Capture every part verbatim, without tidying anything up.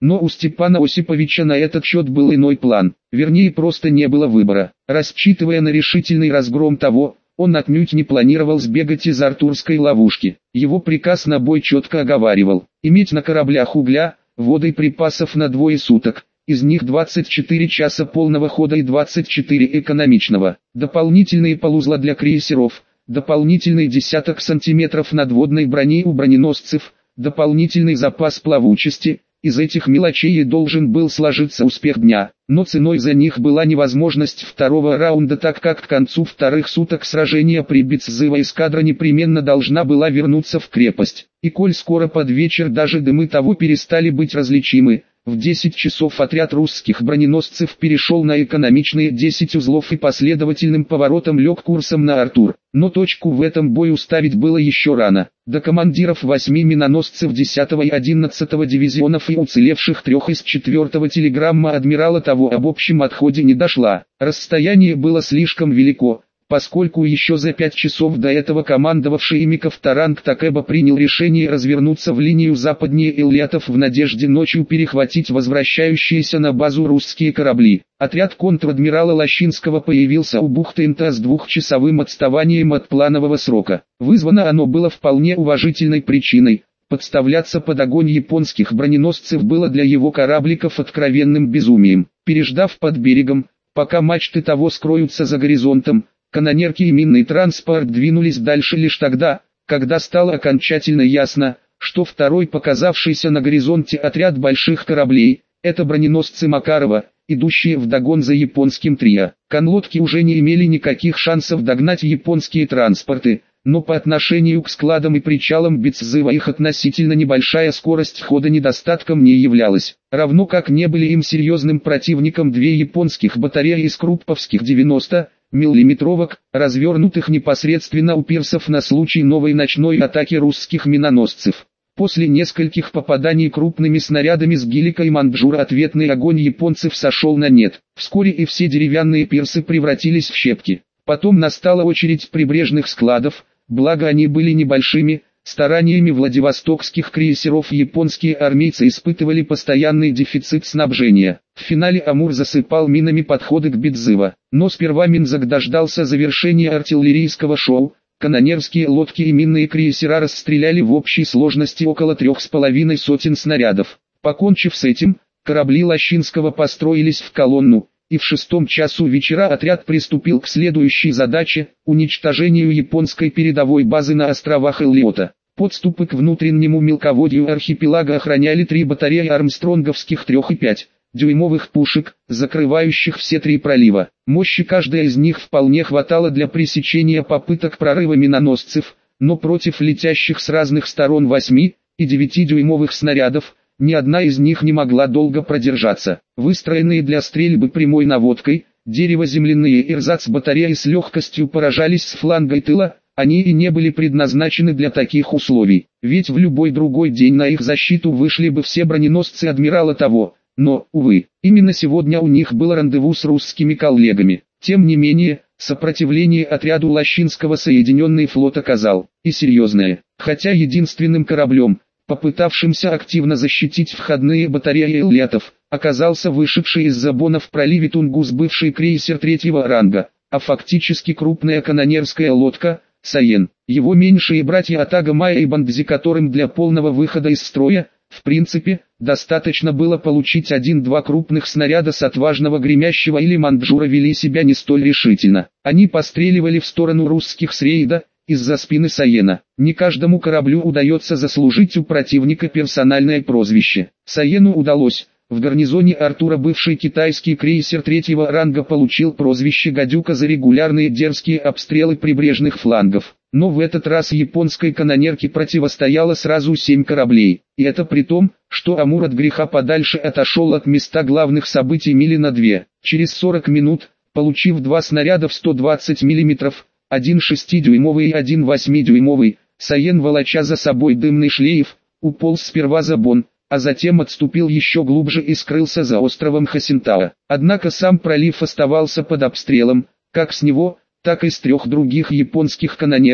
Но у Степана Осиповича на этот счет был иной план, вернее просто не было выбора. Рассчитывая на решительный разгром того, он отнюдь не планировал сбегать из артурской ловушки. Его приказ на бой четко оговаривал: иметь на кораблях угля, воды и припасов на двое суток, из них двадцать четыре часа полного хода и двадцать четыре экономичного, дополнительные полузла для крейсеров, дополнительный десяток сантиметров надводной брони у броненосцев, дополнительный запас плавучести. Из этих мелочей и должен был сложиться успех дня, но ценой за них была невозможность второго раунда, так как к концу вторых суток сражения при Битцзыва эскадра непременно должна была вернуться в крепость. И коль скоро под вечер даже дымы того перестали быть различимы, в десять часов отряд русских броненосцев перешел на экономичные десять узлов и последовательным поворотом лег курсом на Артур. Но точку в этом бою ставить было еще рано. До командиров восьми миноносцев десятого и одиннадцатого дивизионов и уцелевших трех из четвертого телеграмма адмирала того об общем отходе не дошла. Расстояние было слишком велико, поскольку еще за пять часов до этого командовавший ими Ковторанг Такеба принял решение развернуться в линию западнее Эллиотов в надежде ночью перехватить возвращающиеся на базу русские корабли. Отряд контр-адмирала Лощинского появился у бухты Нта с двухчасовым отставанием от планового срока. Вызвано оно было вполне уважительной причиной. Подставляться под огонь японских броненосцев было для его корабликов откровенным безумием. Переждав под берегом, пока мачты того скроются за горизонтом, канонерки и минный транспорт двинулись дальше лишь тогда, когда стало окончательно ясно, что второй показавшийся на горизонте отряд больших кораблей – это броненосцы Макарова, идущие вдогон за японским трио. Конлодки уже не имели никаких шансов догнать японские транспорты, но по отношению к складам и причалам Битцзыва их относительно небольшая скорость хода недостатком не являлась, равно как не были им серьезным противником две японских батареи из крупповских девяносто миллиметровок, развернутых непосредственно у пирсов на случай новой ночной атаки русских миноносцев. После нескольких попаданий крупными снарядами с Гилика и Манджура ответный огонь японцев сошел на нет. Вскоре и все деревянные пирсы превратились в щепки. Потом настала очередь прибрежных складов, благо они были небольшими. Стараниями владивостокских крейсеров японские армейцы испытывали постоянный дефицит снабжения. В финале Амур засыпал минами подходы к Битцзыва. Но сперва Минзак дождался завершения артиллерийского шоу. Канонерские лодки и минные крейсера расстреляли в общей сложности около трех с половиной сотен снарядов. Покончив с этим, корабли Лощинского построились в колонну, и в шестом часу вечера отряд приступил к следующей задаче – уничтожению японской передовой базы на островах Эллиота. Подступы к внутреннему мелководью архипелага охраняли три батареи армстронговских трех и пяти дюймовых пушек, закрывающих все три пролива. Мощи каждой из них вполне хватало для пресечения попыток прорыва миноносцев, но против летящих с разных сторон восьми и девяти дюймовых снарядов, ни одна из них не могла долго продержаться. Выстроенные для стрельбы прямой наводкой, дерево-земляные эрзац-батареи с легкостью поражались с фланга и тыла, они и не были предназначены для таких условий, ведь в любой другой день на их защиту вышли бы все броненосцы адмирала того, но, увы, именно сегодня у них было рандеву с русскими коллегами. Тем не менее, сопротивление отряду Лощинского Соединенный флот оказал, и серьезное, хотя единственным кораблем, попытавшимся активно защитить входные батареи Эллиотов, оказался вышедший из забона в проливе Тунгус бывший крейсер третьего ранга, а фактически крупная канонерская лодка «Саен». Его меньшие братья Атага Майя и Бандзи, которым для полного выхода из строя, в принципе, достаточно было получить один-два крупных снаряда с отважного Гремящего или Манджура, вели себя не столь решительно. Они постреливали в сторону русских с рейда, из-за спины Саена. Не каждому кораблю удается заслужить у противника персональное прозвище. Саену удалось. В гарнизоне Артура бывший китайский крейсер третьего ранга получил прозвище «Гадюка» за регулярные дерзкие обстрелы прибрежных флангов. Но в этот раз японской канонерке противостояло сразу семь кораблей. И это при том, что Амур от греха подальше отошел от места главных событий мили на две. Через сорок минут, получив два снаряда в сто двадцать миллиметров, один шестидюймовый и один восьмидюймовый, Саен, волоча за собой дымный шлейф, уполз сперва за Бон, а затем отступил еще глубже и скрылся за островом Хасинтаа. Однако сам пролив оставался под обстрелом, как с него, так и с трех других японских канонерок,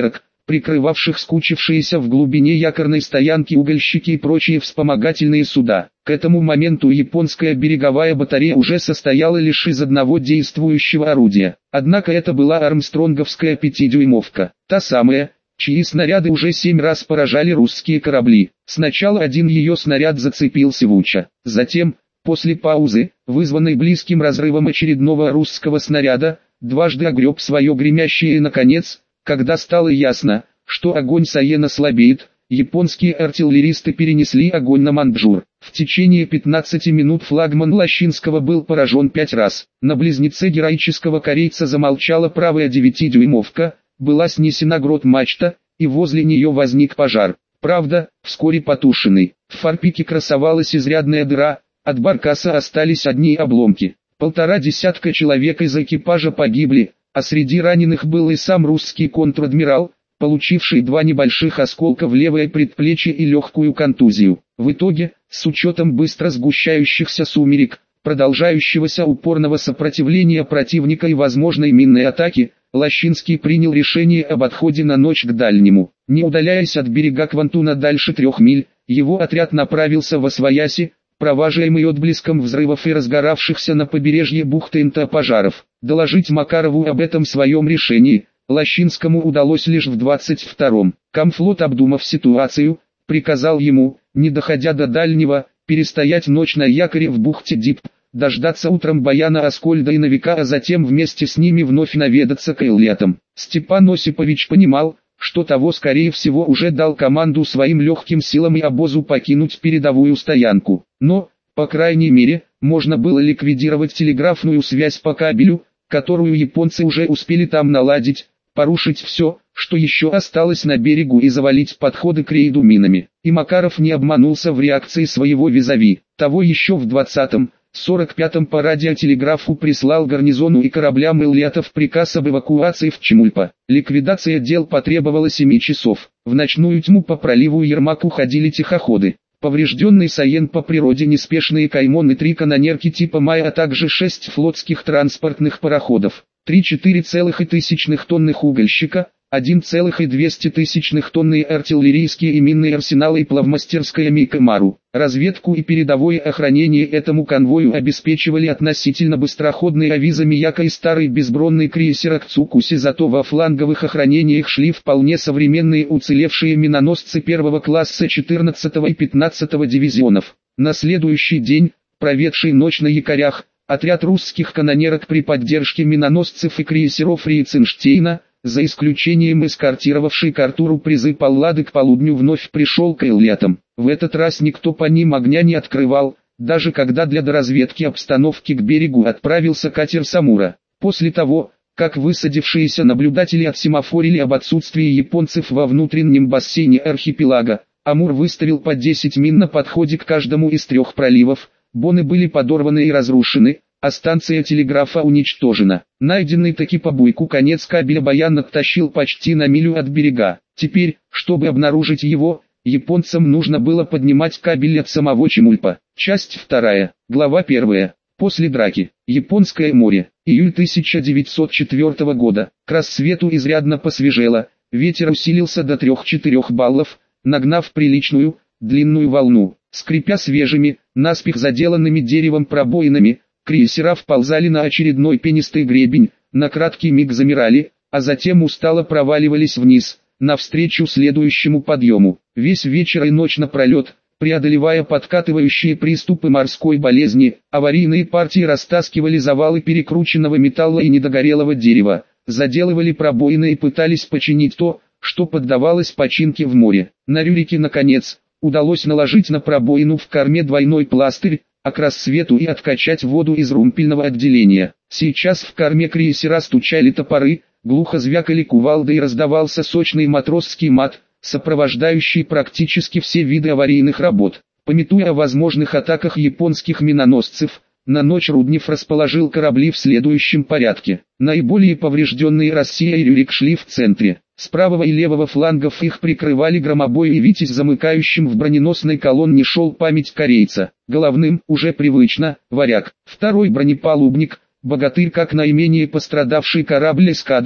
прикрывавших скучившиеся в глубине якорной стоянки угольщики и прочие вспомогательные суда. К этому моменту японская береговая батарея уже состояла лишь из одного действующего орудия. Однако это была армстронговская пятидюймовка, та самая, чьи снаряды уже семь раз поражали русские корабли. Сначала один ее снаряд зацепился в Уча. Затем, после паузы, вызванной близким разрывом очередного русского снаряда, дважды огреб свое гремящее и наконец, когда стало ясно, что огонь Саена слабеет, японские артиллеристы перенесли огонь на Манчжур. В течение пятнадцати минут флагман Лощинского был поражен пять раз. На близнеце героического корейца замолчала правая девятидюймовка, была снесена грот-мачта, и возле нее возник пожар. Правда, вскоре потушенный. В форпике красовалась изрядная дыра, от баркаса остались одни обломки. Полтора десятка человек из экипажа погибли, а среди раненых был и сам русский контр-адмирал, получивший два небольших осколка в левое предплечье и легкую контузию. В итоге, с учетом быстро сгущающихся сумерек, продолжающегося упорного сопротивления противника и возможной минной атаки, Лощинский принял решение об отходе на ночь к дальнему. Не удаляясь от берега Квантуна дальше трех миль, его отряд направился в Освояси, провожаемый отблеском взрывов и разгоравшихся на побережье бухты Инта пожаров. Доложить Макарову об этом своем решении Лощинскому удалось лишь в двадцать втором. Комфлот, обдумав ситуацию, приказал ему, не доходя до дальнего, перестоять ночь на якоре в бухте Дип, дождаться утром Баяна Аскольда и Новика, а затем вместе с ними вновь наведаться к Эллиотам. Степан Осипович понимал, что того скорее всего уже дал команду своим легким силам и обозу покинуть передовую стоянку. Но, по крайней мере, можно было ликвидировать телеграфную связь по кабелю, которую японцы уже успели там наладить, порушить все, что еще осталось на берегу, и завалить подходы к рейду минами. И Макаров не обманулся в реакции своего визави. Того еще в двадцатом сорок пятом по радиотелеграфу прислал гарнизону и кораблям Эллиотов приказ об эвакуации в Чемульпа. Ликвидация дел потребовала семи часов. В ночную тьму по проливу Ермак уходили тихоходы. Поврежденный Саен по природе, неспешные Каймон и три канонерки типа Май, а также шесть флотских транспортных пароходов, три-четыре целых тысячных тонных угольщика, один целых двести тысячных тонны артиллерийские и минные арсеналы и плавмастерская Микомару. Разведку и передовое охранение этому конвою обеспечивали относительно быстроходный Авиза Мияка и старый безбронный крейсер Акцукуси, зато во фланговых охранениях шли вполне современные уцелевшие миноносцы первого класса четырнадцатого и пятнадцатого дивизионов. На следующий день, проведший ночь на якорях, отряд русских канонерок при поддержке миноносцев и крейсеров Рейценштейна, за исключением эскортировавшей к Артуру призы Паллады, к полудню вновь пришел к Эллиотам. В этот раз никто по ним огня не открывал, даже когда для доразведки обстановки к берегу отправился катер Самура. После того, как высадившиеся наблюдатели отсемафорили об отсутствии японцев во внутреннем бассейне архипелага, Амур выставил по десять мин на подходе к каждому из трех проливов, боны были подорваны и разрушены, а станция телеграфа уничтожена. Найденный таки по буйку конец кабеля Баян оттащил почти на милю от берега. Теперь, чтобы обнаружить его, японцам нужно было поднимать кабель от самого Чемульпа. Часть вторая, глава первая. После драки. Японское море. Июль тысяча девятьсот четвёртого года. К рассвету изрядно посвежело, ветер усилился до трёх-четырёх баллов, нагнав приличную, длинную волну. Скрипя свежими, наспех заделанными деревом пробоинами, крейсера вползали на очередной пенистый гребень, на краткий миг замирали, а затем устало проваливались вниз, навстречу следующему подъему. Весь вечер и ночь напролет, преодолевая подкатывающие приступы морской болезни, аварийные партии растаскивали завалы перекрученного металла и недогорелого дерева, заделывали пробоины и пытались починить то, что поддавалось починке в море. На Рюрике, наконец, удалось наложить на пробоину в корме двойной пластырь, а к рассвету и откачать воду из румпельного отделения. Сейчас в корме крейсера стучали топоры, глухо звякали кувалды и раздавался сочный матросский мат, сопровождающий практически все виды аварийных работ. Памятуя о возможных атаках японских миноносцев, на ночь Руднев расположил корабли в следующем порядке. Наиболее поврежденные Россия и Рюрик шли в центре. С правого и левого флангов их прикрывали Громобой и Витязь, замыкающим в броненосной колонне шел Память корейца. Головным, уже привычно, Варяг. Второй бронепалубник, Богатырь, как наименее пострадавший корабль эскадры,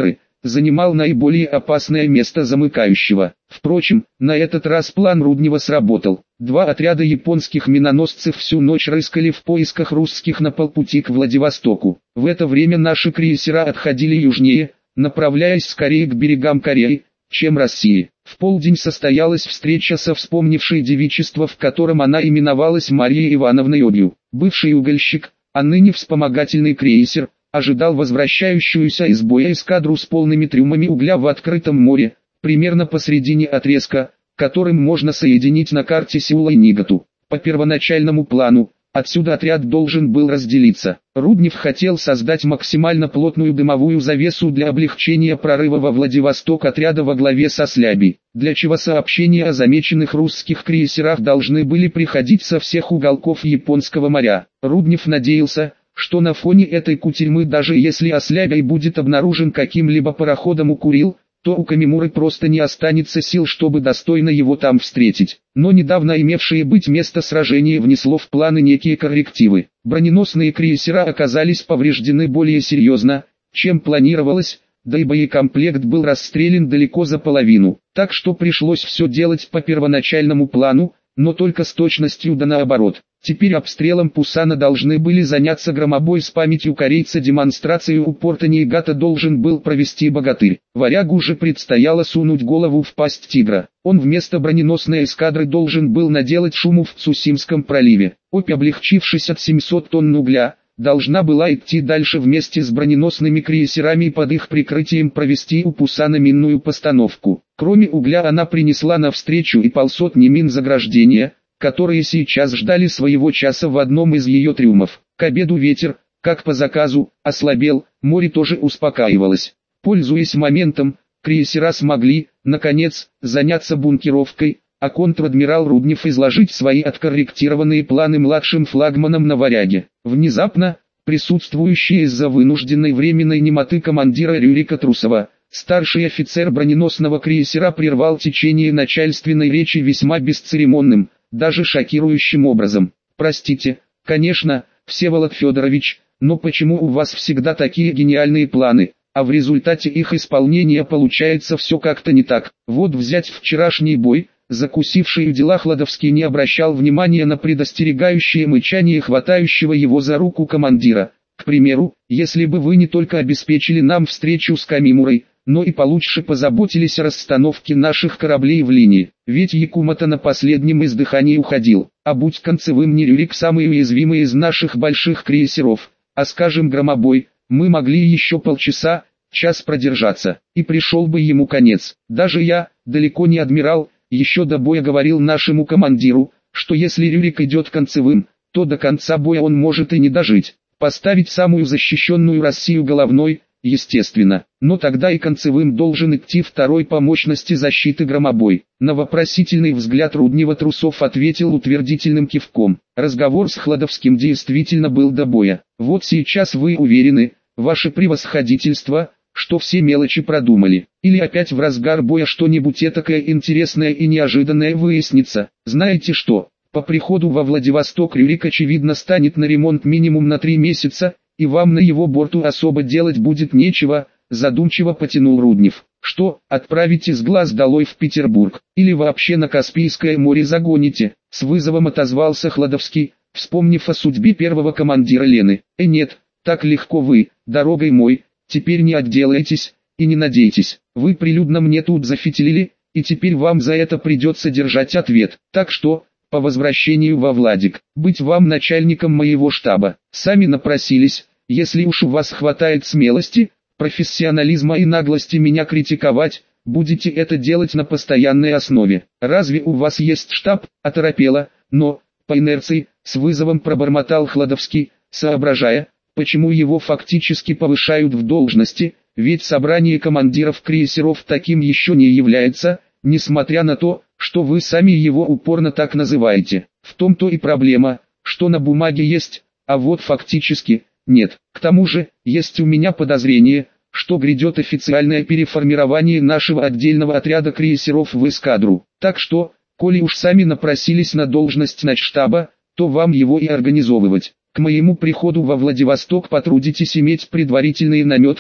занимал наиболее опасное место замыкающего. Впрочем, на этот раз план Руднева сработал. Два отряда японских миноносцев всю ночь рыскали в поисках русских на полпути к Владивостоку. В это время наши крейсера отходили южнее, направляясь скорее к берегам Кореи, чем России. В полдень состоялась встреча со вспомнившей девичество, в котором она именовалась Марьей Ивановной Обью. Бывший угольщик, а ныне вспомогательный крейсер, ожидал возвращающуюся из боя эскадру с полными трюмами угля в открытом море, примерно посредине отрезка, которым можно соединить на карте Сеула и Нигату. По первоначальному плану, отсюда отряд должен был разделиться. Руднев хотел создать максимально плотную дымовую завесу для облегчения прорыва во Владивосток отряда во главе со Слябей, для чего сообщения о замеченных русских крейсерах должны были приходить со всех уголков Японского моря. Руднев надеялся, что на фоне этой кутерьмы, даже если Ослябей будет обнаружен каким-либо пароходом у Курил, то у Камимуры просто не останется сил, чтобы достойно его там встретить. Но недавно имевшее быть место сражения внесло в планы некие коррективы. Броненосные крейсера оказались повреждены более серьезно, чем планировалось, да и боекомплект был расстрелян далеко за половину. Так что пришлось все делать по первоначальному плану, но только с точностью да наоборот. Теперь обстрелом Пусана должны были заняться громобой с памятью корейца. Демонстрацию у порта Ниигата должен был провести Богатырь. Варягу же предстояло сунуть голову в пасть тигра. Он вместо броненосной эскадры должен был наделать шуму в Цусимском проливе. Обь, облегчившись от семисот тонн угля, должна была идти дальше вместе с броненосными крейсерами и под их прикрытием провести у Пусана минную постановку. Кроме угля она принесла навстречу и полсотни мин заграждения, которые сейчас ждали своего часа в одном из ее трюмов. К обеду ветер, как по заказу, ослабел, море тоже успокаивалось. Пользуясь моментом, крейсера смогли, наконец, заняться бункеровкой, а контр-адмирал Руднев изложить свои откорректированные планы младшим флагманам на Варяге. Внезапно, присутствующий из-за вынужденной временной немоты командира Рюрика Трусова, старший офицер броненосного крейсера прервал течение начальственной речи весьма бесцеремонным, даже шокирующим образом. «Простите, конечно, Всеволод Федорович, но почему у вас всегда такие гениальные планы, а в результате их исполнения получается все как-то не так? Вот взять вчерашний бой». Закусивший у дела Хладовский не обращал внимания на предостерегающее мычание хватающего его за руку командира. «К примеру, если бы вы не только обеспечили нам встречу с Камимурой, но и получше позаботились о расстановке наших кораблей в линии, ведь Якумото на последнем издыхании уходил, а будь Концевым не Рюрик самый уязвимый из наших больших крейсеров, а скажем Громобой, мы могли еще полчаса, час продержаться, и пришел бы ему конец. Даже я, далеко не адмирал, еще до боя говорил нашему командиру, что если Рюрик идет Концевым, то до конца боя он может и не дожить. Поставить самую защищенную Россию головной, естественно, но тогда и Концевым должен идти второй по мощности защиты Громобой». На вопросительный взгляд Руднева Трусов ответил утвердительным кивком. Разговор с Хладовским действительно был до боя. «Вот сейчас вы уверены, ваше превосходительство, что все мелочи продумали, или опять в разгар боя что-нибудь этакое интересное и неожиданное выяснится? Знаете что, по приходу во Владивосток Рюрик очевидно станет на ремонт минимум на три месяца, и вам на его борту особо делать будет нечего», задумчиво потянул Руднев. «Что, отправите с глаз долой в Петербург, или вообще на Каспийское море загоните?» С вызовом отозвался Хладовский, вспомнив о судьбе первого командира Лены. «Э нет, так легко вы, дорогой мой, теперь не отделаетесь, и не надейтесь. Вы прилюдно мне тут зафитилили, и теперь вам за это придется держать ответ. Так что, по возвращению во Владик, быть вам начальником моего штаба. Сами напросились, если уж у вас хватает смелости, профессионализма и наглости меня критиковать, будете это делать на постоянной основе. Разве у вас есть штаб?» Оторопело, но, по инерции, с вызовом пробормотал Хладовский, соображая, почему его фактически повышают в должности, ведь собрание командиров крейсеров таким еще не является, несмотря на то, что вы сами его упорно так называете. В том-то и проблема, что на бумаге есть, а вот фактически нет. К тому же, есть у меня подозрение, что грядет официальное переформирование нашего отдельного отряда крейсеров в эскадру. Так что, коли уж сами напросились на должность начштаба, то вам его и организовывать. К моему приходу во Владивосток потрудитесь иметь предварительные наметки,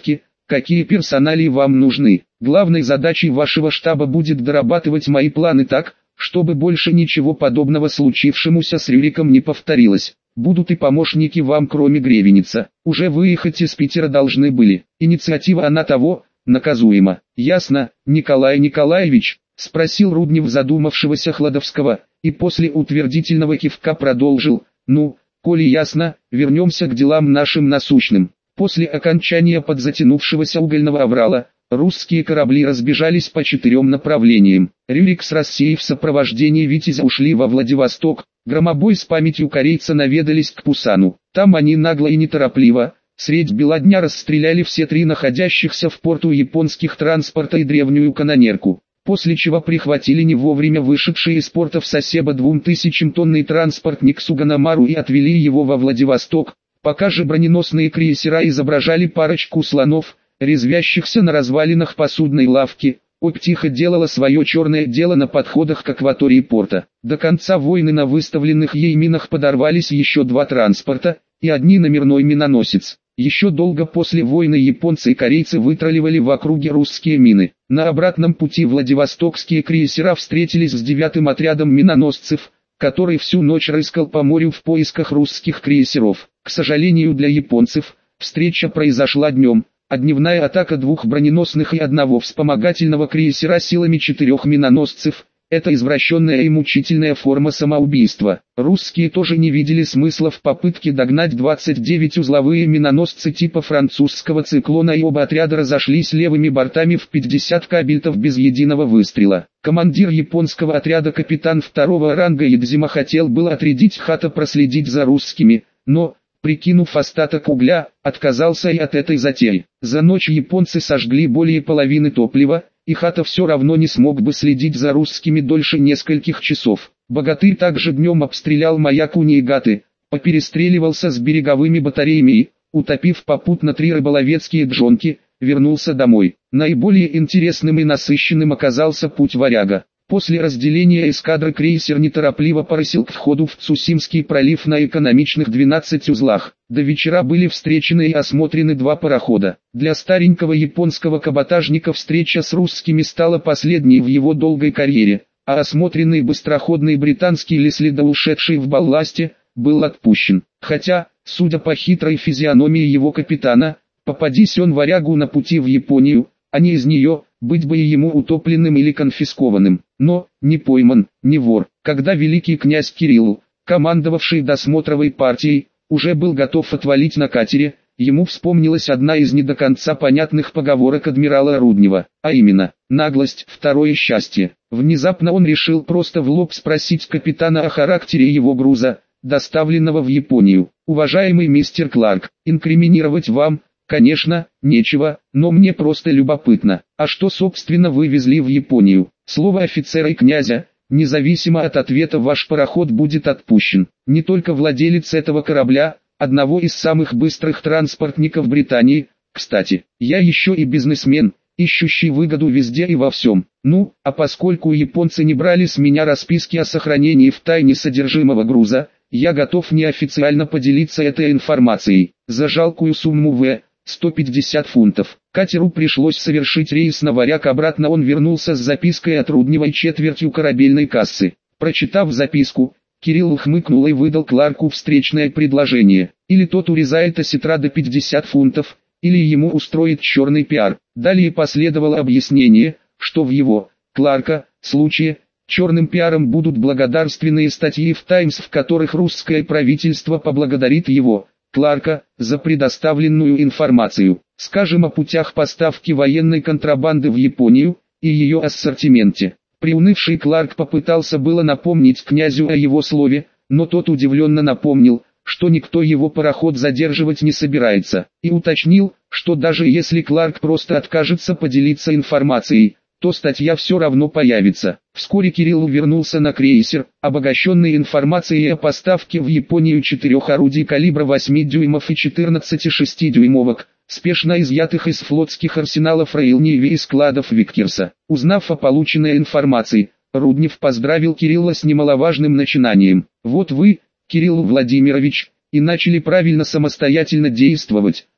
какие персоналии вам нужны. Главной задачей вашего штаба будет дорабатывать мои планы так, чтобы больше ничего подобного случившемуся с Рюриком не повторилось. Будут и помощники вам, кроме Гревеница. Уже выехать из Питера должны были. Инициатива она того, наказуема. Ясно, Николай Николаевич? Спросил Руднев задумавшегося Хладовского, и после утвердительного кивка продолжил: ну, коли ясно, вернемся к делам нашим насущным. После окончания подзатянувшегося угольного аврала, русские корабли разбежались по четырем направлениям. Рюрик с Россией в сопровождении Витязя ушли во Владивосток, Громобой с памятью корейца наведались к Пусану. Там они нагло и неторопливо, средь бела дня расстреляли все три находящихся в порту японских транспорта и древнюю канонерку, после чего прихватили не вовремя вышедший из порта в Сасебо двухтысячетонный транспортник Суганамару и отвели его во Владивосток, пока же броненосные крейсера изображали парочку слонов, резвящихся на развалинах посудной лавки. Обь тихо делала свое черное дело на подходах к акватории порта. До конца войны на выставленных ей минах подорвались еще два транспорта, и одни номерной миноносец. Еще долго после войны японцы и корейцы вытроливали в округе русские мины. На обратном пути владивостокские крейсера встретились с девятым отрядом миноносцев, который всю ночь рыскал по морю в поисках русских крейсеров. К сожалению для японцев, встреча произошла днем, а дневная атака двух броненосных и одного вспомогательного крейсера силами четырех миноносцев – это извращенная и мучительная форма самоубийства. Русские тоже не видели смысла в попытке догнать двадцать девять узловые миноносцы типа французского циклона, и оба отряда разошлись левыми бортами в пятьдесят кабельтов без единого выстрела. Командир японского отряда капитан второго ранга Ядзима хотел было отрядить Хата проследить за русскими, но, прикинув остаток угля, отказался и от этой затеи. За ночь японцы сожгли более половины топлива, и Хата все равно не смог бы следить за русскими дольше нескольких часов. Богатырь также днем обстрелял маяк Униигаты, поперестреливался с береговыми батареями и, утопив попутно три рыболовецкие джонки, вернулся домой. Наиболее интересным и насыщенным оказался путь Варяга. После разделения эскадры крейсер неторопливо порысил к входу в Цусимский пролив на экономичных двенадцати узлах. До вечера были встречены и осмотрены два парохода. Для старенького японского каботажника встреча с русскими стала последней в его долгой карьере, а осмотренный быстроходный британский Леслида, ушедший в балласте, был отпущен. Хотя, судя по хитрой физиономии его капитана, попадись он Варягу на пути в Японию, а не из нее, быть бы и ему утопленным или конфискованным. Но, не пойман, не вор. Когда великий князь Кирилл, командовавший досмотровой партией, уже был готов отвалить на катере, ему вспомнилась одна из не до конца понятных поговорок адмирала Руднева, а именно: «Наглость – второе счастье». Внезапно он решил просто в лоб спросить капитана о характере его груза, доставленного в Японию. «Уважаемый мистер Кларк, инкриминировать вам, конечно, нечего, но мне просто любопытно, а что собственно вы везли в Японию?» Слово офицера и князя, независимо от ответа ваш пароход будет отпущен. Не только владелец этого корабля, одного из самых быстрых транспортников Британии, кстати, я еще и бизнесмен, ищущий выгоду везде и во всем. Ну, а поскольку японцы не брали с меня расписки о сохранении в тайне содержимого груза, я готов неофициально поделиться этой информацией. За жалкую сумму в сто пятьдесят фунтов. Катеру пришлось совершить рейс на Варяг, обратно он вернулся с запиской от Руднева и четвертью корабельной кассы. Прочитав записку, Кирилл ухмыкнул и выдал Кларку встречное предложение: или тот урезает осетра до пятьдесят фунтов, или ему устроит черный пиар. Далее последовало объяснение, что в его, Кларка, случае, черным пиаром будут благодарственные статьи в «Таймс», в которых русское правительство поблагодарит его, Кларка, за предоставленную информацию, скажем, о путях поставки военной контрабанды в Японию и ее ассортименте. Приунывший Кларк попытался было напомнить князю о его слове, но тот удивленно напомнил, что никто его пароход задерживать не собирается, и уточнил, что даже если Кларк просто откажется поделиться информацией, то статья все равно появится. Вскоре Кирилл вернулся на крейсер, обогащенный информацией о поставке в Японию четырех орудий калибра восемь дюймов и четырнадцати шестидюймовок, спешно изъятых из флотских арсеналов Роял Нэви и складов Виккерса. Узнав о полученной информации, Руднев поздравил Кирилла с немаловажным начинанием. «Вот вы, Кирилл Владимирович, и начали правильно самостоятельно действовать,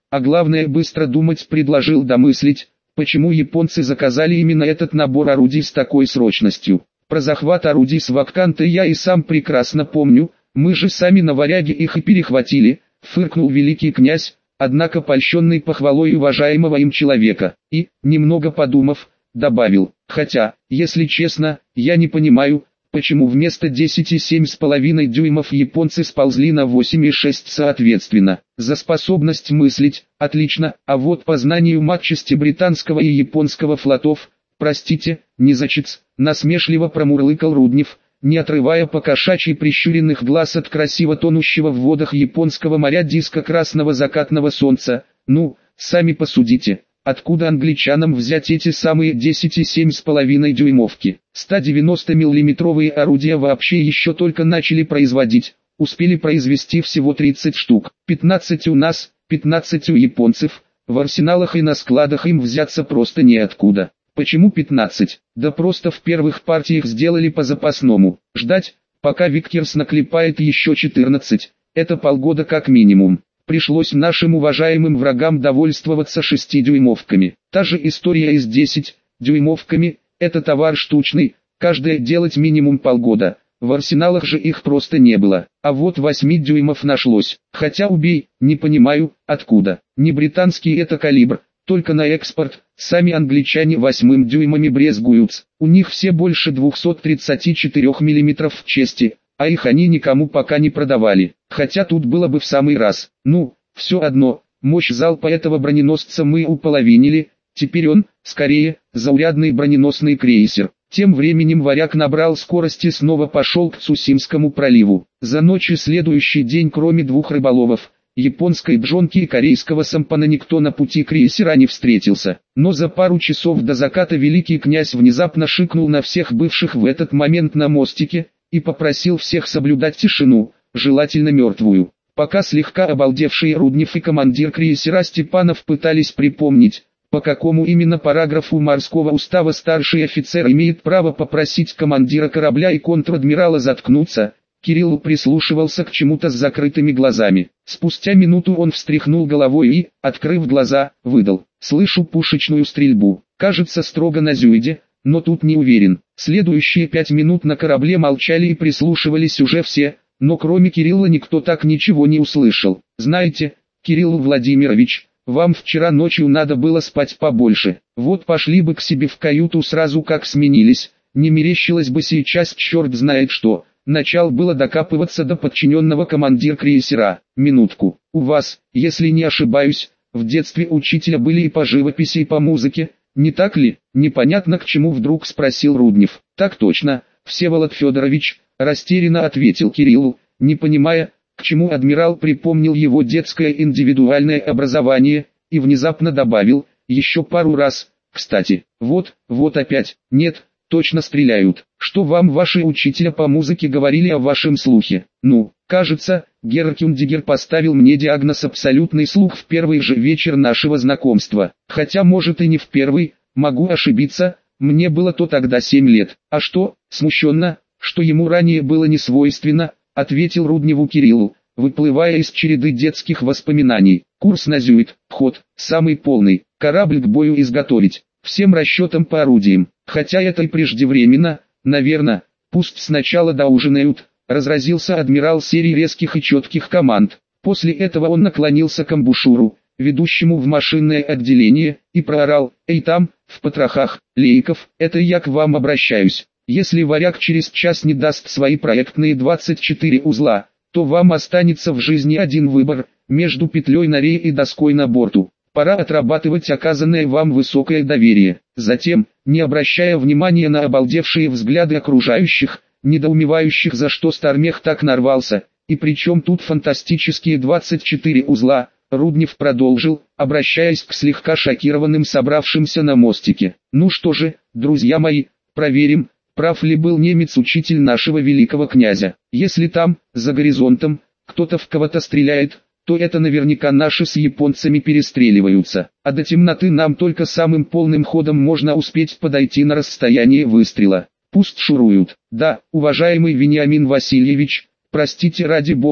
а главное быстро думать, предложил домыслить, почему японцы заказали именно этот набор орудий с такой срочностью. Про захват орудий с ваканта я и сам прекрасно помню, мы же сами на Варяге их и перехватили, фыркнул великий князь, однако польщенный похвалой уважаемого им человека, и, немного подумав, добавил, хотя, если честно, я не понимаю, почему вместо десяти и семь с половиной дюймов японцы сползли на восемь и шесть соответственно. За способность мыслить, отлично, а вот по знанию матчасти британского и японского флотов, простите, незачец, насмешливо промурлыкал Руднев, не отрывая покошачьи прищуренных глаз от красиво тонущего в водах японского моря диска красного закатного солнца. Ну, сами посудите, откуда англичанам взять эти самые десять и семь с половиной дюймовки? сто девяносто миллиметровые орудия вообще еще только начали производить, успели произвести всего тридцать штук, пятнадцать у нас, пятнадцать у японцев, в арсеналах и на складах им взяться просто неоткуда. Почему пятнадцать? Да просто в первых партиях сделали по запасному. Ждать, пока Виккерс наклепает еще четырнадцать, это полгода как минимум. Пришлось нашим уважаемым врагам довольствоваться шестидюймовками. Та же история и с десятидюймовками, это товар штучный, каждое делать минимум полгода. В арсеналах же их просто не было, а вот восемь дюймов нашлось. Хотя убей, не понимаю, откуда. Не британский это калибр, только на экспорт. Сами англичане восьмым дюймами брезгуют, у них все больше двухсот тридцати четырёх миллиметров в чести, а их они никому пока не продавали, хотя тут было бы в самый раз. Ну, все одно, мощь залпа этого броненосца мы уполовинили, теперь он, скорее, заурядный броненосный крейсер. Тем временем Варяг набрал скорость и снова пошел к Цусимскому проливу. За ночь и следующий день кроме двух рыболовов, японской бжонки и корейского сампана никто на пути крейсера не встретился. Но за пару часов до заката великий князь внезапно шикнул на всех бывших в этот момент на мостике, и попросил всех соблюдать тишину, желательно мертвую. Пока слегка обалдевшие Руднев и командир крейсера Степанов пытались припомнить, по какому именно параграфу морского устава старший офицер имеет право попросить командира корабля и контр-адмирала заткнуться, Кирилл прислушивался к чему-то с закрытыми глазами. Спустя минуту он встряхнул головой и, открыв глаза, выдал: «Слышу пушечную стрельбу, кажется строго на Зюиде, но тут не уверен». Следующие пять минут на корабле молчали и прислушивались уже все, но кроме Кирилла никто так ничего не услышал. «Знаете, Кирилл Владимирович, вам вчера ночью надо было спать побольше, вот пошли бы к себе в каюту сразу как сменились, не мерещилось бы сейчас черт знает что». Начал было докапываться до подчиненного командир крейсера. «Минутку, у вас, если не ошибаюсь, в детстве учителя были и по живописи, и по музыке, не так ли?» «Непонятно к чему вдруг спросил Руднев. «Так точно, Всеволод Федорович», растерянно ответил Кирилл, не понимая, к чему адмирал припомнил его детское индивидуальное образование, и внезапно добавил: «Еще пару раз, кстати, вот, вот опять, нет». Точно стреляют. Что вам ваши учителя по музыке говорили о вашем слухе?» «Ну, кажется, Герр-Кюндигер поставил мне диагноз абсолютный слух в первый же вечер нашего знакомства. Хотя может и не в первый, могу ошибиться, мне было то тогда семь лет». «А что?» Смущенно, что ему ранее было не свойственно, ответил Рудневу Кирилл, выплывая из череды детских воспоминаний. «Курс на Зюит, ход, самый полный, корабль к бою изготовить, всем расчетам по орудиям. Хотя это и преждевременно, наверное, пусть сначала доужинают», разразился адмирал серии резких и четких команд. После этого он наклонился к амбушюру, ведущему в машинное отделение, и проорал: «Эй там, в потрохах, Лейков, это я к вам обращаюсь. Если Варяг через час не даст свои проектные двадцать четыре узла, то вам останется в жизни один выбор, между петлей на рее и доской на борту. Пора отрабатывать оказанное вам высокое доверие». Затем, не обращая внимания на обалдевшие взгляды окружающих, недоумевающих, за что Стармех так нарвался, и причем тут фантастические двадцать четыре узла, Руднев продолжил, обращаясь к слегка шокированным собравшимся на мостике: «Ну что же, друзья мои, проверим, прав ли был немец-учитель нашего великого князя. Если там, за горизонтом, кто-то в кого-то стреляет, то это наверняка наши с японцами перестреливаются, а до темноты нам только самым полным ходом можно успеть подойти на расстояние выстрела. Пусть шуруют». «Да, уважаемый Вениамин Васильевич, простите ради бога,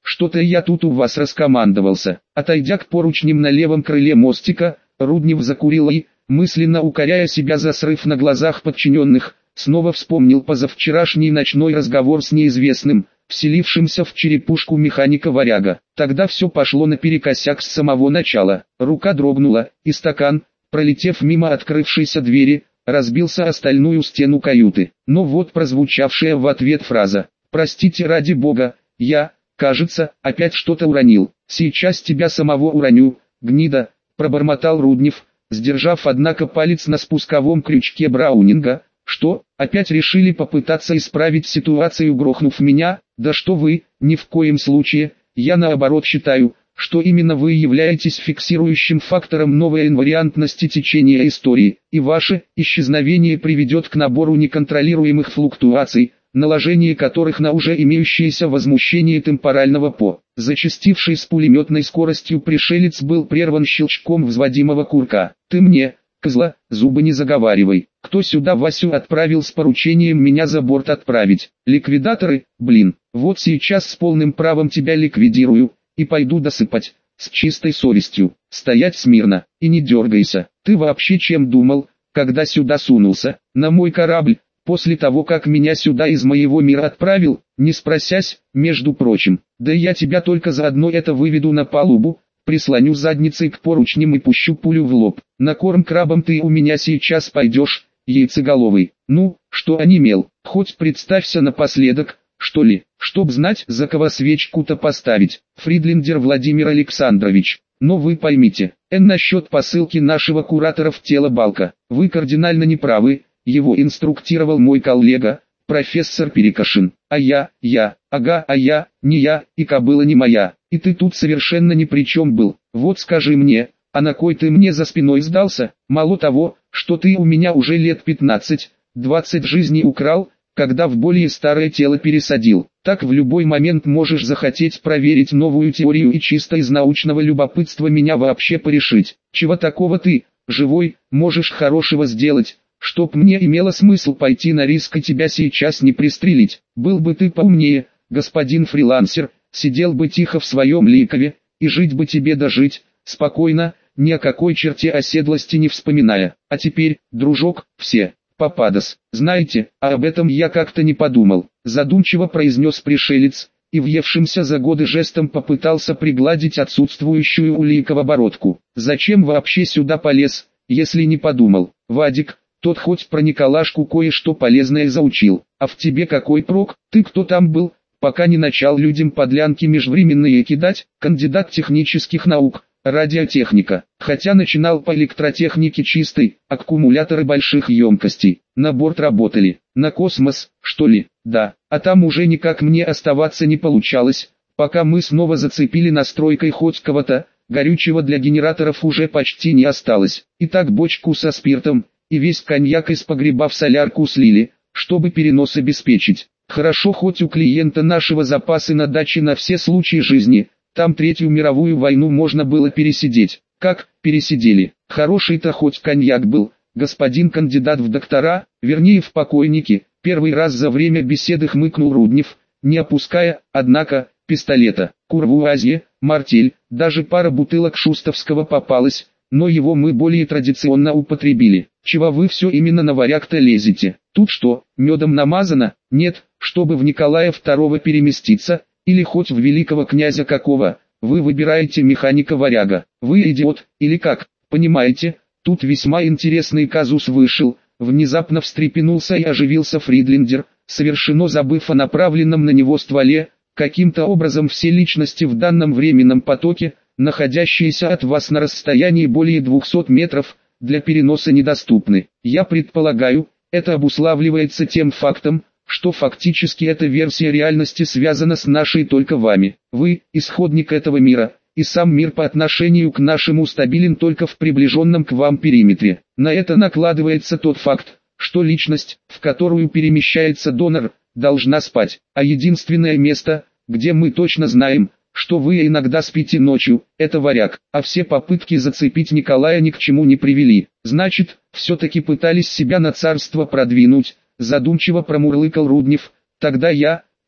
что-то я тут у вас раскомандовался. Отойдя к поручням на левом крыле мостика, Руднев закурил и, мысленно укоряя себя за срыв на глазах подчиненных, снова вспомнил позавчерашний ночной разговор с неизвестным, вселившимся в черепушку механика-варяга. Тогда все пошло наперекосяк с самого начала. Рука дрогнула, и стакан, пролетев мимо открывшейся двери, разбился о стальную стену каюты. Но вот прозвучавшая в ответ фраза: «Простите ради бога, я, кажется, опять что-то уронил. Сейчас тебя самого уроню, гнида», — пробормотал Руднев, сдержав однако палец на спусковом крючке Браунинга. «Что, опять решили попытаться исправить ситуацию, грохнув меня? Да что вы, ни в коем случае, я наоборот считаю, что именно вы являетесь фиксирующим фактором новой инвариантности течения истории, и ваше исчезновение приведет к набору неконтролируемых флуктуаций, наложение которых на уже имеющееся возмущение темпорального по». Зачастивший с пулеметной скоростью пришелец был прерван щелчком взводимого курка. «Ты мне, козла, зубы не заговаривай. Кто сюда Васю отправил с поручением меня за борт отправить? Ликвидаторы, блин. Вот сейчас с полным правом тебя ликвидирую, и пойду досыпать, с чистой совестью. Стоять смирно, и не дергайся. Ты вообще чем думал, когда сюда сунулся? На мой корабль, после того как меня сюда из моего мира отправил, не спросясь, между прочим. Да я тебя только заодно это выведу на палубу, прислоню задницей к поручням и пущу пулю в лоб. На корм крабам ты у меня сейчас пойдешь, яйцеголовый. Ну, что онемел, хоть представься напоследок, что ли, чтоб знать, за кого свечку-то поставить. Фридлиндер Владимир Александрович. Но вы поймите, Н насчет посылки нашего куратора в тело Балка, вы кардинально неправы, его инструктировал мой коллега, профессор Перекошин. А я, я, ага, а я, не я, и кобыла не моя, и ты тут совершенно ни при чем был. Вот скажи мне, а на кой ты мне за спиной сдался? Мало того, что ты у меня уже лет пятнадцать-двадцать жизней украл, когда в более старое тело пересадил, так в любой момент можешь захотеть проверить новую теорию и чисто из научного любопытства меня вообще порешить. Чего такого ты, живой, можешь хорошего сделать, чтоб мне имело смысл пойти на риск и тебя сейчас не пристрелить? Был бы ты поумнее, господин фрилансер, сидел бы тихо в своем ликове, и жить бы тебе дожить, спокойно, ни о какой черте оседлости не вспоминая. А теперь, дружок, все, попадос. Знаете, а об этом я как-то не подумал, задумчиво произнес пришелец, и въевшимся за годы жестом попытался пригладить отсутствующую у Ликова бородку. Зачем вообще сюда полез, если не подумал? Вадик, тот хоть про Николашку кое-что полезное заучил, а в тебе какой прок? Ты кто там был, пока не начал людям подлянки межвременные кидать? Кандидат технических наук, радиотехника, хотя начинал по электротехнике чистой, аккумуляторы больших емкостей. На борт работали, на космос, что ли? Да, а там уже никак мне оставаться не получалось, пока мы снова зацепили настройкой хоть кого-то, горючего для генераторов уже почти не осталось. И так бочку со спиртом, и весь коньяк из погреба в солярку слили, чтобы перенос обеспечить. Хорошо хоть у клиента нашего запасы на даче на все случаи жизни, там Третью мировую войну можно было пересидеть. Как, пересидели? Хороший-то хоть коньяк был, господин кандидат в доктора, вернее в покойники. Первый раз за время беседы хмыкнул Руднев, не опуская, однако, пистолета. Курвуазье, мартель, даже пара бутылок шустовского попалась, но его мы более традиционно употребили. Чего вы все именно на варяг-то лезете? Тут что, медом намазано? Нет, чтобы в Николая второго переместиться, или хоть в великого князя какого, вы выбираете механика-варяга. Вы идиот, или как? Понимаете, тут весьма интересный казус вышел. Внезапно встрепенулся и оживился Фридлиндер, совершенно забыв о направленном на него стволе. Каким-то образом все личности в данном временном потоке, находящиеся от вас на расстоянии более двухсот метров, для переноса недоступны. Я предполагаю, это обуславливается тем фактом, что фактически эта версия реальности связана с нашей только вами. Вы – исходник этого мира, и сам мир по отношению к нашему стабилен только в приближенном к вам периметре. На это накладывается тот факт, что личность, в которую перемещается донор, должна спать. А единственное место, где мы точно знаем, что вы иногда спите ночью, это варяг. А все попытки зацепить Николая ни к чему не привели. Значит, все-таки пытались себя на царство продвинуть, задумчиво промурлыкал Руднев. Тогда я,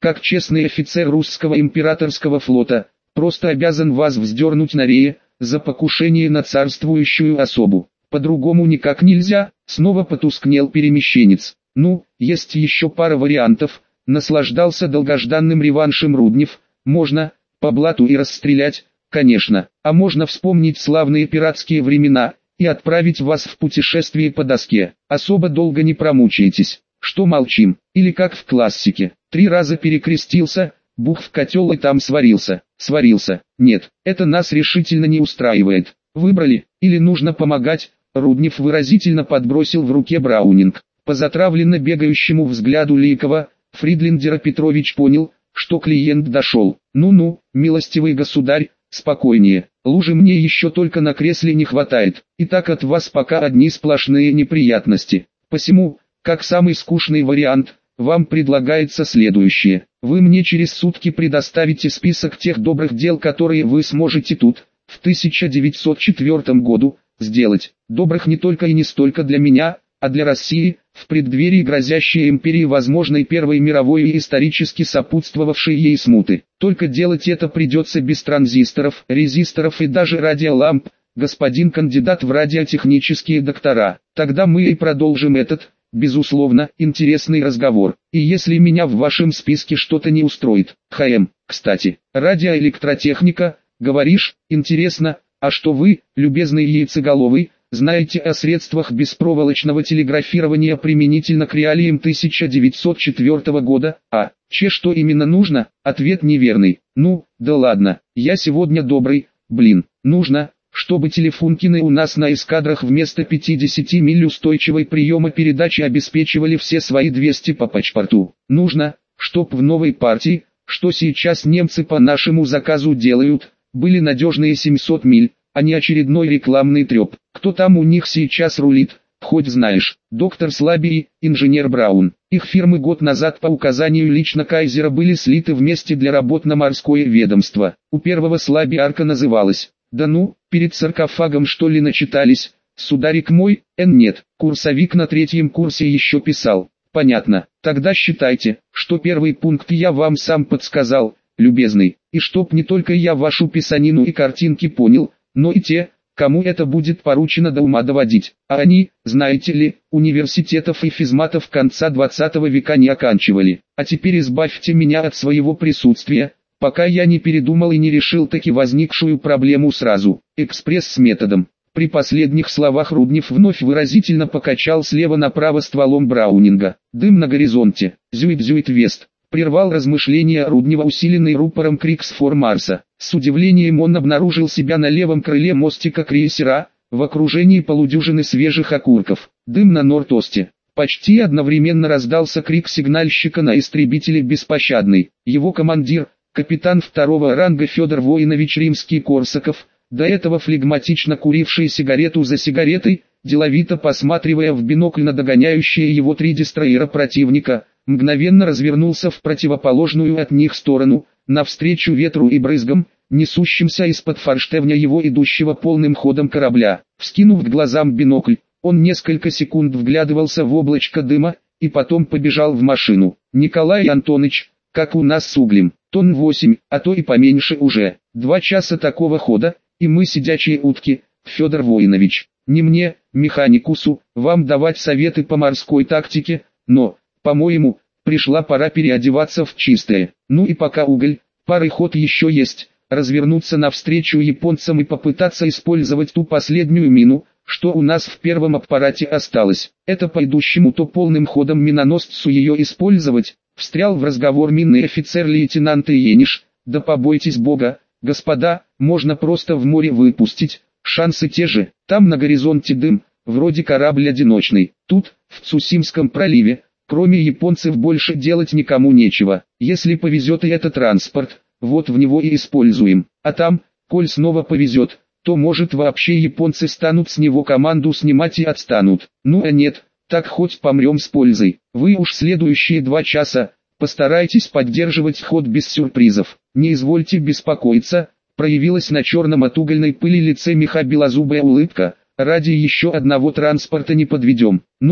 как честный офицер русского императорского флота, просто обязан вас вздернуть на рее, за покушение на царствующую особу. По-другому никак нельзя, снова потускнел перемещенец. Ну, есть еще пара вариантов, наслаждался долгожданным реваншем Руднев, можно, по блату и расстрелять, конечно, а можно вспомнить славные пиратские времена, и отправить вас в путешествие по доске. Особо долго не промучаетесь. Что молчим? Или как в классике. Три раза перекрестился, бух в котел и там сварился. Сварился. Нет, это нас решительно не устраивает. Выбрали, или нужно помогать? Руднев выразительно подбросил в руке Браунинг. По затравленно бегающему взгляду Лейкова, Фридлиндера Петрович понял, что клиент дошел. Ну-ну, милостивый государь, спокойнее. Лужи мне еще только на кресле не хватает. И так от вас пока одни сплошные неприятности. Посему, как самый скучный вариант, вам предлагается следующее. Вы мне через сутки предоставите список тех добрых дел, которые вы сможете тут, в тысяча девятьсот четвёртом году, сделать. Добрых не только и не столько для меня, а для России, в преддверии грозящей империи возможной Первой мировой и исторически сопутствовавшей ей смуты. Только делать это придется без транзисторов, резисторов и даже радиоламп, господин кандидат в радиотехнические доктора. Тогда мы и продолжим этот, безусловно, интересный разговор. И если меня в вашем списке что-то не устроит, ХМ, кстати, радиоэлектротехника, говоришь, интересно, а что вы, любезный яйцеголовый, знаете о средствах беспроволочного телеграфирования применительно к реалиям тысяча девятьсот четвёртого года, а, че что именно нужно? Ответ неверный. Ну, да ладно, я сегодня добрый, блин, нужно, чтобы телефункины у нас на эскадрах вместо пятидесяти миль устойчивой приема передачи обеспечивали все свои двести по паспорту. Нужно, чтоб в новой партии, что сейчас немцы по нашему заказу делают, были надежные семьсот миль, а не очередной рекламный треп. Кто там у них сейчас рулит, хоть знаешь, доктор Слаби и инженер Браун. Их фирмы год назад по указанию лично Кайзера были слиты вместе для работ на морское ведомство. У первого Слаби арка называлась. Да ну, перед саркофагом что ли начитались? Сударик мой, эн нет, курсовик на третьем курсе еще писал. Понятно, тогда считайте, что первый пункт я вам сам подсказал, любезный, и чтоб не только я вашу писанину и картинки понял, но и те, кому это будет поручено до ума доводить. А они, знаете ли, университетов и физматов конца двадцатого века не оканчивали. А теперь избавьте меня от своего присутствия, пока я не передумал и не решил таки возникшую проблему сразу. Экспресс с методом. При последних словах Руднев вновь выразительно покачал слева направо стволом Браунинга. Дым на горизонте. Зюит-зюит-вест. Прервал размышления Руднева усиленный рупором Крикс фор Марса. С удивлением он обнаружил себя на левом крыле мостика крейсера, в окружении полудюжины свежих окурков. Дым на Норд-Осте. Почти одновременно раздался крик сигнальщика на истребителе «Беспощадный». Его командир, капитан второго ранга Федор Воинович Римский-Корсаков, до этого флегматично куривший сигарету за сигаретой, деловито посматривая в бинокль на догоняющие его три дестройера противника, мгновенно развернулся в противоположную от них сторону, навстречу ветру и брызгам, несущимся из-под форштевня его идущего полным ходом корабля. Вскинув к глазам бинокль, он несколько секунд вглядывался в облачко дыма, и потом побежал в машину. «Николай Антонович, как у нас с углем, тонн восемь, а то и поменьше уже. Два часа такого хода, и мы сидячие утки, Федор Воинович. Не мне, механикусу, вам давать советы по морской тактике, но, по-моему, пришла пора переодеваться в чистое. Ну и пока уголь, парый ход еще есть, развернуться навстречу японцам и попытаться использовать ту последнюю мину, что у нас в первом аппарате осталось. Это по идущему-то полным ходом миноносцу ее использовать, встрял в разговор минный офицер лейтенант Иениш. Да побойтесь бога, господа, можно просто в море выпустить, шансы те же, там на горизонте дым, вроде корабль одиночный. Тут, в Цусимском проливе, кроме японцев больше делать никому нечего. Если повезет и этот транспорт, вот в него и используем. А там, коль снова повезет, то может вообще японцы станут с него команду снимать и отстанут. Ну а нет, так хоть помрем с пользой. Вы уж следующие два часа, постарайтесь поддерживать ход без сюрпризов. Не извольте беспокоиться, проявилась на черном от угольной пыли лице меха белозубая улыбка. Ради еще одного транспорта не подведем. Ну,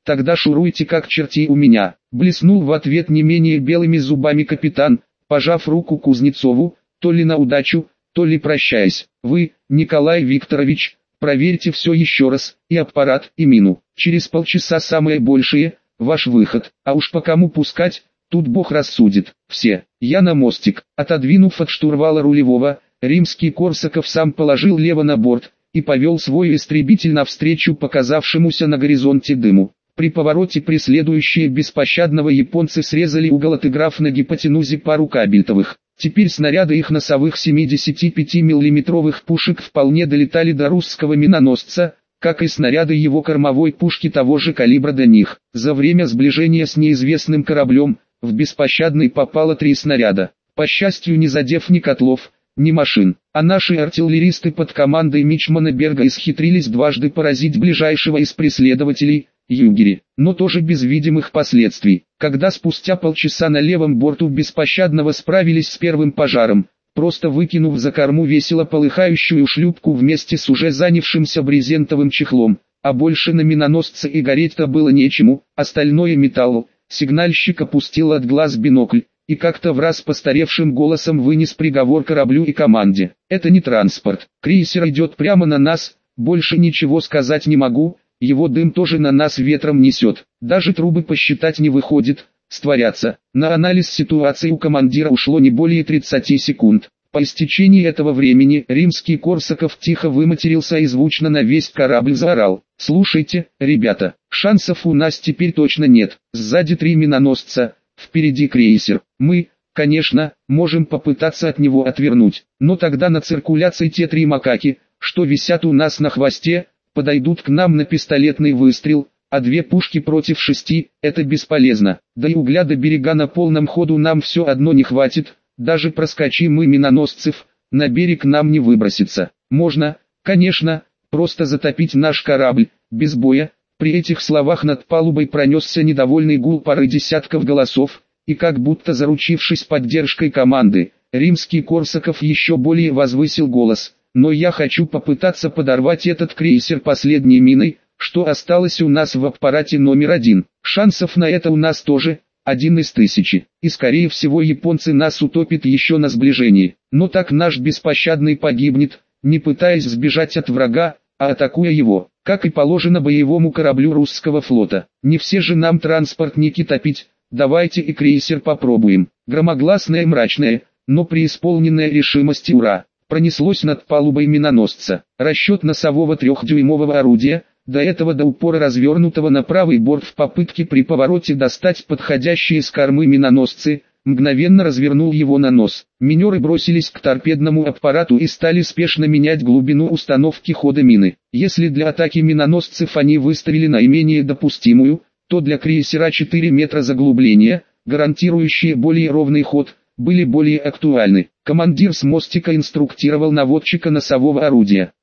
тогда шуруйте как чертей у меня. Блеснул в ответ не менее белыми зубами капитан, пожав руку Кузнецову, то ли на удачу, то ли прощаясь. Вы, Николай Викторович, проверьте все еще раз, и аппарат, и мину. Через полчаса самое большее, ваш выход, а уж по кому пускать, тут Бог рассудит. Все, я на мостик. Отодвинув от штурвала рулевого, Римский-Корсаков сам положил лево на борт, и повел свой истребитель навстречу показавшемуся на горизонте дыму. При повороте преследующие беспощадного японцы срезали угол, отыграв на гипотенузе пару кабельтовых. Теперь снаряды их носовых семидесятипятимиллиметровых пушек вполне долетали до русского миноносца, как и снаряды его кормовой пушки того же калибра до них. За время сближения с неизвестным кораблем, в беспощадный попало три снаряда, по счастью не задев ни котлов, ни машин. А наши артиллеристы под командой мичмана Берга исхитрились дважды поразить ближайшего из преследователей, Югери, но тоже без видимых последствий. Когда спустя полчаса на левом борту беспощадного справились с первым пожаром, просто выкинув за корму весело полыхающую шлюпку вместе с уже занявшимся брезентовым чехлом, а больше на миноносце и гореть-то было нечему, остальное металлу, сигнальщик опустил от глаз бинокль, и как-то враз постаревшим голосом вынес приговор кораблю и команде. Это не транспорт, крейсер идет прямо на нас, больше ничего сказать не могу. Его дым тоже на нас ветром несет, даже трубы посчитать не выходит, створятся. На анализ ситуации у командира ушло не более тридцати секунд. По истечении этого времени Римский-Корсаков тихо выматерился и звучно на весь корабль заорал: «Слушайте, ребята, шансов у нас теперь точно нет, сзади три миноносца, впереди крейсер, мы, конечно, можем попытаться от него отвернуть, но тогда на циркуляции те три макаки, что висят у нас на хвосте, подойдут к нам на пистолетный выстрел, а две пушки против шести – это бесполезно. Да и угля до берега на полном ходу нам все одно не хватит, даже проскочим мы миноносцев, на берег нам не выброситься. Можно, конечно, просто затопить наш корабль, без боя». При этих словах над палубой пронесся недовольный гул пары десятков голосов, и как будто заручившись поддержкой команды, Римский-Корсаков еще более возвысил голос: «Но я хочу попытаться подорвать этот крейсер последней миной, что осталось у нас в аппарате номер один. Шансов на это у нас тоже, один из тысячи, и скорее всего японцы нас утопят еще на сближении. Но так наш беспощадный погибнет, не пытаясь сбежать от врага, а атакуя его, как и положено боевому кораблю русского флота. Не все же нам транспортники топить, давайте и крейсер попробуем». Громогласное, мрачное, но преисполненное решимости «Ура!» пронеслось над палубой миноносца. Расчет носового трехдюймового орудия, до этого до упора развернутого на правый борт в попытке при повороте достать подходящие с кормы миноносцы, мгновенно развернул его на нос. Минеры бросились к торпедному аппарату и стали спешно менять глубину установки хода мины. Если для атаки миноносцев они выставили наименее допустимую, то для крейсера четыре метра заглубления, гарантирующие более ровный ход, были более актуальны. Командир с мостика инструктировал наводчика носового орудия: